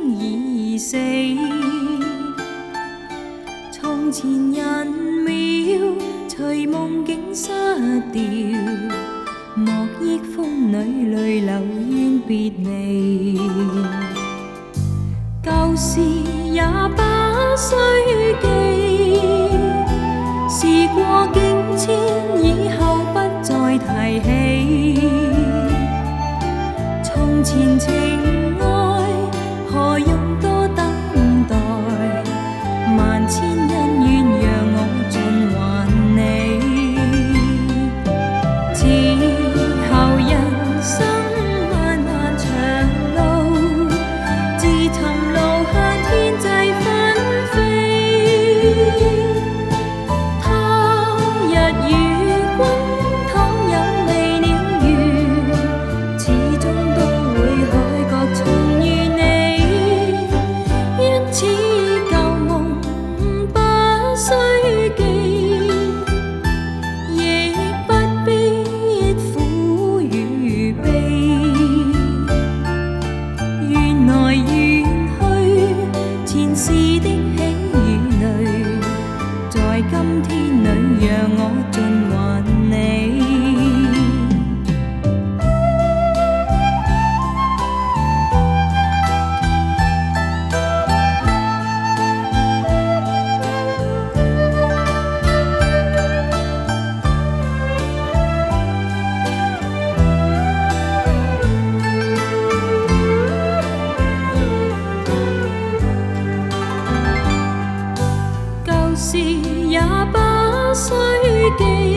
已死。從前人渺，隨夢境失掉，莫憶風裏淚流怨別離。舊事也不需記，事過境遷，以後不再提起。從前情愛，何用多等待？萬千恩怨讓我盡還你。此後人生漫漫長路，自尋路向天際紛飛。他日與君倘有未了緣，始終都會海角重遇你。因此舊夢不需記，亦不必苦與悲。緣來緣去，前世的喜與淚，在今天裏讓我盡還你。舊事也不需記。